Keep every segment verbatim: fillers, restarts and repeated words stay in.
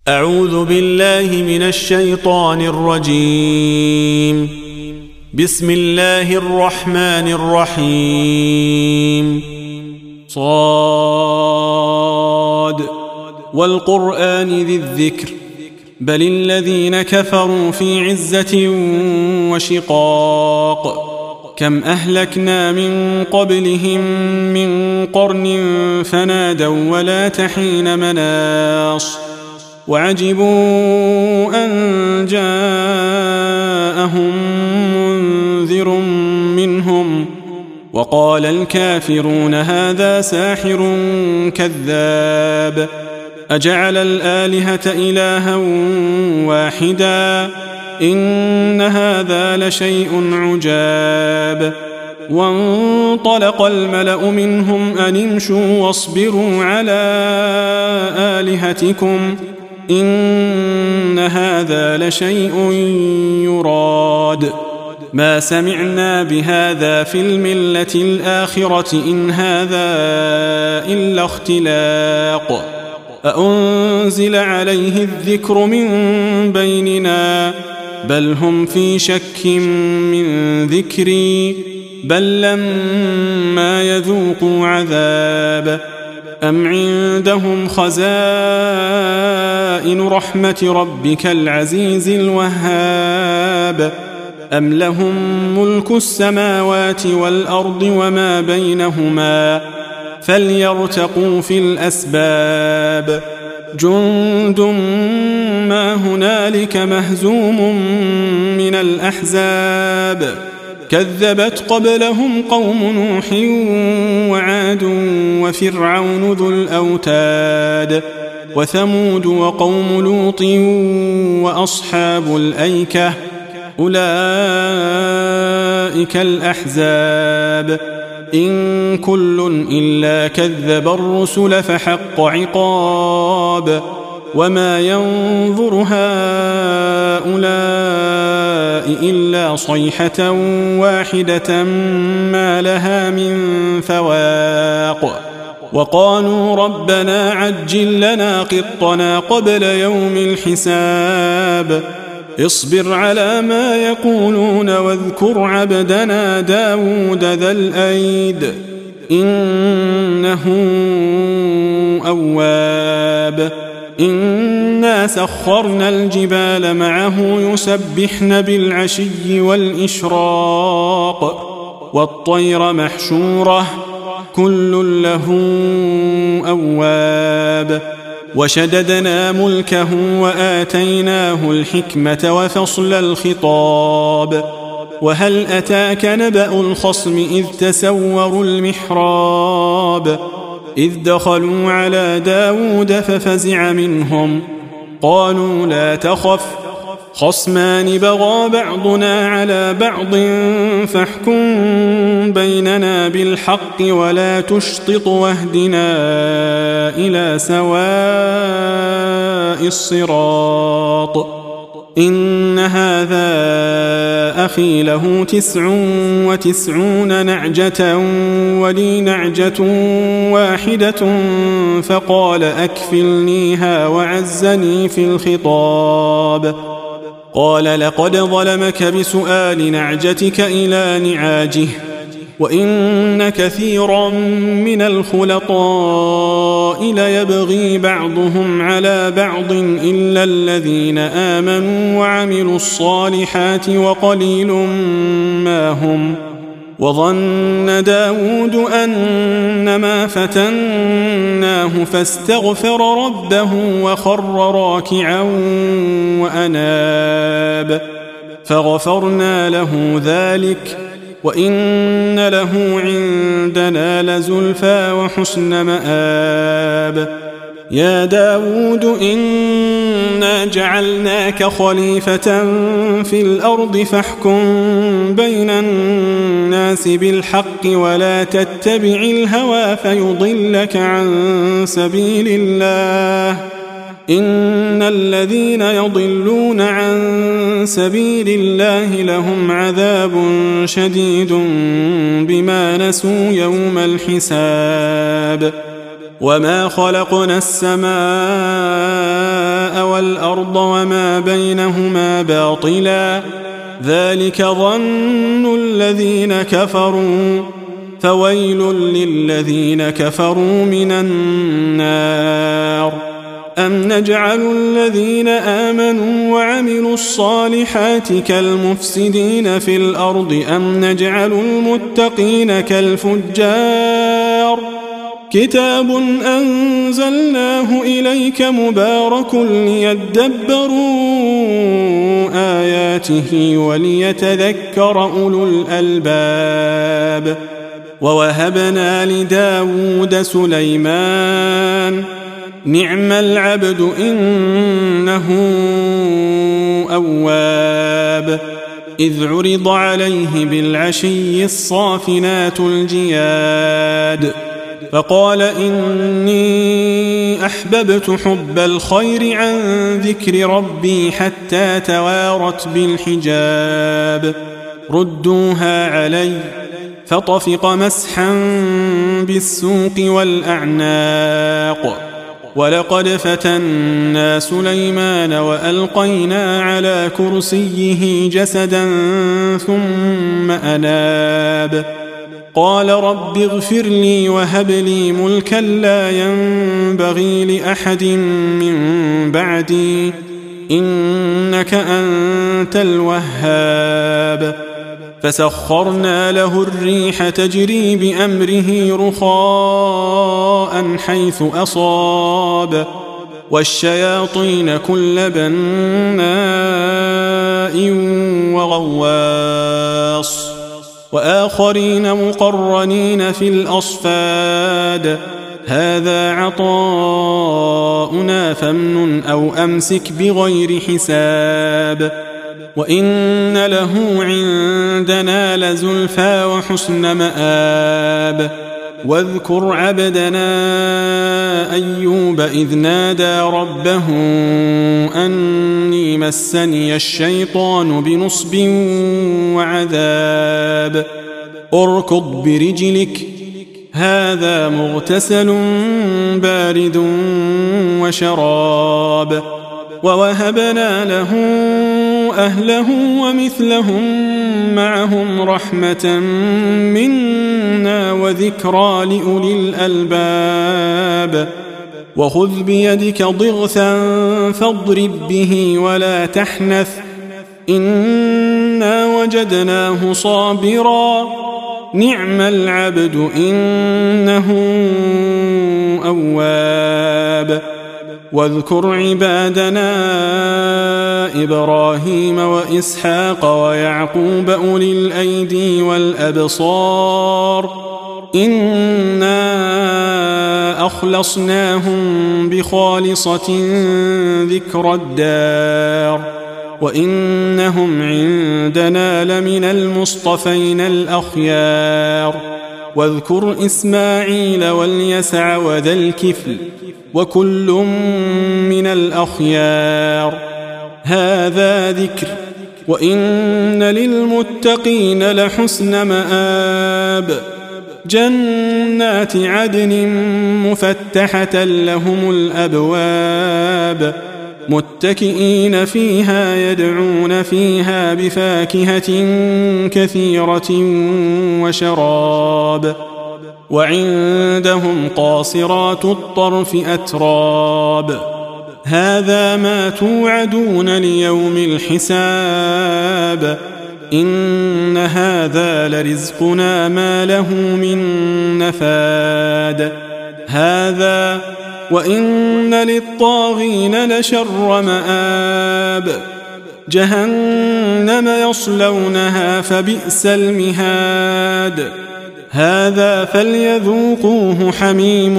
أعوذ بالله من الشيطان الرجيم. بسم الله الرحمن الرحيم. صاد والقرآن ذي الذكر بل الذين كفروا في عزة وشقاق كم أهلكنا من قبلهم من قرن فنادوا ولا تحين مناص وعجبوا أن جاءهم منذر منهم وقال الكافرون هذا ساحر كذاب أجعل الآلهة إلها واحدا إن هذا لشيء عجاب وانطلق الملأ منهم أن امشوا واصبروا على آلهتكم إن هذا لشيء يراد ما سمعنا بهذا في الملة الآخرة إن هذا إلا اختلاق أأنزل عليه الذكر من بيننا بل هم في شك من ذكري بل لما يذوقوا عذاب أم عندهم خزائن رحمة ربك العزيز الوهاب أم لهم ملك السماوات والأرض وما بينهما فليرتقوا في الأسباب جند ما هنالك مهزوم من الأحزاب كذبت قبلهم قوم نوح وعاد وفرعون ذو الأوتاد وثمود وقوم لوط وأصحاب الأيكة أولئك الأحزاب إن كل إلا كذب الرسل فحق عقاب وما ينظر هؤلاء إلا صيحة واحدة ما لها من فواق وقالوا ربنا عجل لنا قطنا قبل يوم الحساب اصبر على ما يقولون واذكر عبدنا داود ذا الأيد إنه أواب إنا سخرنا الجبال معه يسبحن بالعشي والإشراق والطير محشورة كل له أواب وشددنا ملكه وآتيناه الحكمة وفصل الخطاب وهل أتاك نبأ الخصم إذ تسوروا المحراب إذ دخلوا على داود ففزع منهم قالوا لا تخف خصمان بغى بعضنا على بعض فاحكم بيننا بالحق ولا تشطط واهدنا إلى سواء الصراط إن هذا أخي له تسع وتسعون نعجة ولي نعجة واحدة فقال أكفلنيها وعزني في الخطاب قال لقد ظلمك بسؤال نعجتك إلى نعاجه وإن كثيرا من الخلطاء ليبغي بعضهم على بعض إلا الذين آمنوا وعملوا الصالحات وقليل ما هم وظن داود أنما فتناه فاستغفر ربه وخر راكعا وأناب فغفرنا له ذلك وإن له عندنا لزلفى وحسن مآب يا داود إنا جعلناك خليفة في الأرض فاحكم بين الناس بالحق ولا تتبع الهوى فيضلك عن سبيل الله إن الذين يضلون عن سبيل الله لهم عذاب شديد بما نسوا يوم الحساب وما خلقنا السماء والأرض وما بينهما باطلا ذلك ظن الذين كفروا فويل للذين كفروا من النار أم نجعل الذين آمنوا وعملوا الصالحات كالمفسدين في الأرض أم نجعل المتقين كالفجار كتاب أنزلناه إليك مبارك ليدبروا آياته وليتذكر أولو الألباب ووهبنا لداود سليمان نعم العبد إنه أواب إذ عرض عليه بالعشي الصافنات الجياد فقال إني أحببت حب الخير عن ذكر ربي حتى توارت بالحجاب ردوها علي فطفق مسحا بالسوق والأعناق ولقد فتنا سليمان وألقينا على كرسيه جسدا ثم أناب قال رب اغفر لي وهب لي ملكا لا ينبغي لأحد من بعدي إنك أنت الوهاب فسخرنا له الريح تجري بأمره رخاء حيث أصاب والشياطين كل بناء وغواص وآخرين مقرنين في الأصفاد هذا عطاؤنا فامنن أو أمسك بغير حساب وإن له عندنا لزلفى وحسن مآب واذكر عبدنا أيوب إذ نادى ربه أني مسني الشيطان بنصب وعذاب اركض برجلك هذا مغتسل بارد وشراب ووهبنا له أهله ومثلهم معهم رحمة منا وذكرى لأولي الألباب وخذ بيدك ضغثا فاضرب به ولا تحنث إنا وجدناه صابرا نعم العبد إنه أواب واذكر عبادنا إبراهيم وإسحاق ويعقوب أولي الأيدي والأبصار إنا أخلصناهم بخالصة ذكر الدار وإنهم عندنا لمن المصطفين الأخيار واذكر إسماعيل واليسع وذا الكفل وكل من الأخيار هذا ذكر وإن للمتقين لحسن مآب جنات عدن مفتحة لهم الأبواب متكئين فيها يدعون فيها بفاكهة كثيرة وشراب وعندهم قاصرات الطرف أتراب هذا ما توعدون ليوم الحساب إن هذا لرزقنا ما له من نفاد هذا وإن للطاغين لشر مآب جهنم يصلونها فبئس المهاد هذا فليذوقوه حميم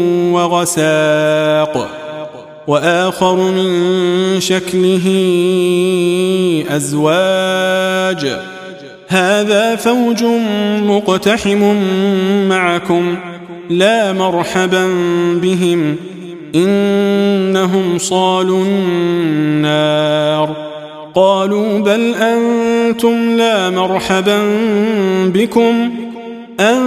وغساق وآخر من شكله أزواج هذا فوج مقتحم معكم لا مرحبا بهم إنهم صالوا النار قالوا بل أنتم لا مرحبا بكم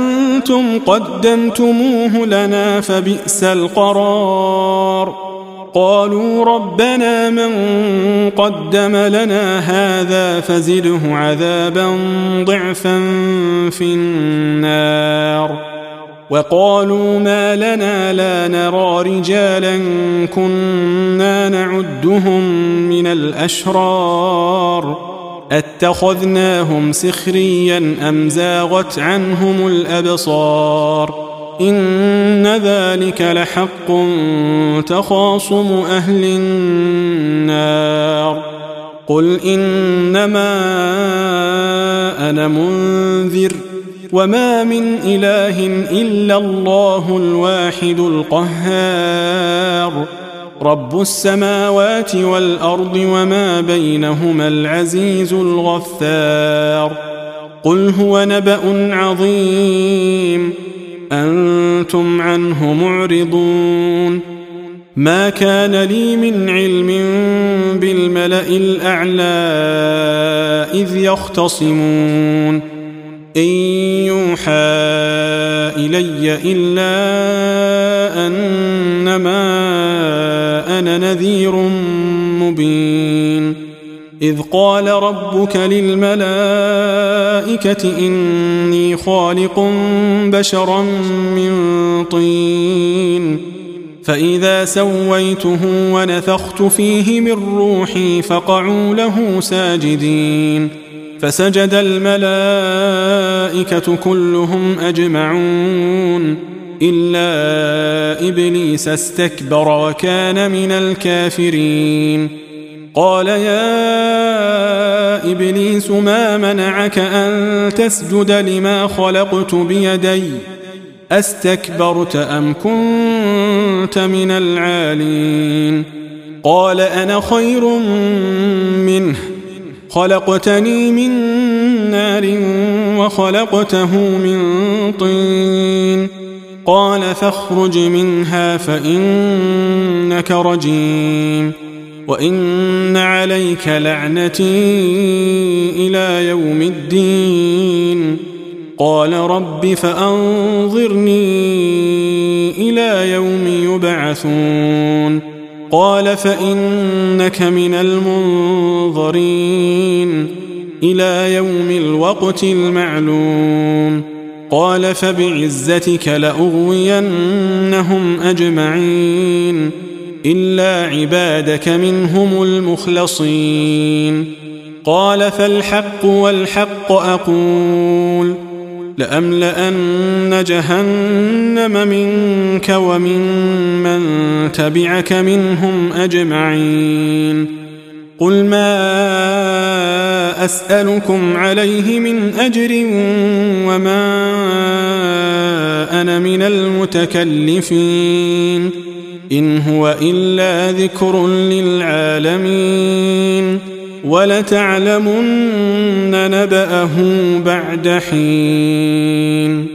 أنتم قدمتموه لنا فبئس القرار قالوا ربنا من قدم لنا هذا فزده عذابا ضعفا في النار وقالوا ما لنا لا نرى رجالا كنا نعدهم من الأشرار أتخذناهم سخريا أم زاغت عنهم الأبصار إن ذلك لحق تخاصم أهل النار قل إنما أنا منذر وما من إله إلا الله الواحد القهار رب السماوات والأرض وما بينهما العزيز الغفار قل هو نبأ عظيم أنتم عنه معرضون ما كان لي من علم بالملأ الأعلى إذ يختصمون إن يوحى إلي إلا أنما أنا نذير مبين إذ قال ربك للملائكة إني خالق بشرا من طين فإذا سويته ونفخت فيه من روحي فقعوا له ساجدين فسجد الملائكة كلهم أجمعون إلا إبليس استكبر وكان من الكافرين قال يا إبليس ما منعك أن تسجد لما خلقت بيدي أستكبرت أم كنت من العالين قال أنا خير منه خلقتني من نار وخلقته من طين قال فاخرج منها فإنك رجيم وإن عليك لعنتي إلى يوم الدين قال رب فأنظرني إلى يوم يبعثون قال فإنك من المنظرين إلى يوم الوقت المعلوم قال فبعزتك لأغوينهم أجمعين إلا عبادك منهم المخلصين قال فالحق والحق أقول لأملأن جهنم منك ومن من تبعك منهم أجمعين قل ما أسألكم عليه من أجر وما أنا من المتكلفين إن هو إلا ذكر للعالمين ولتعلمن نبأه بعد حين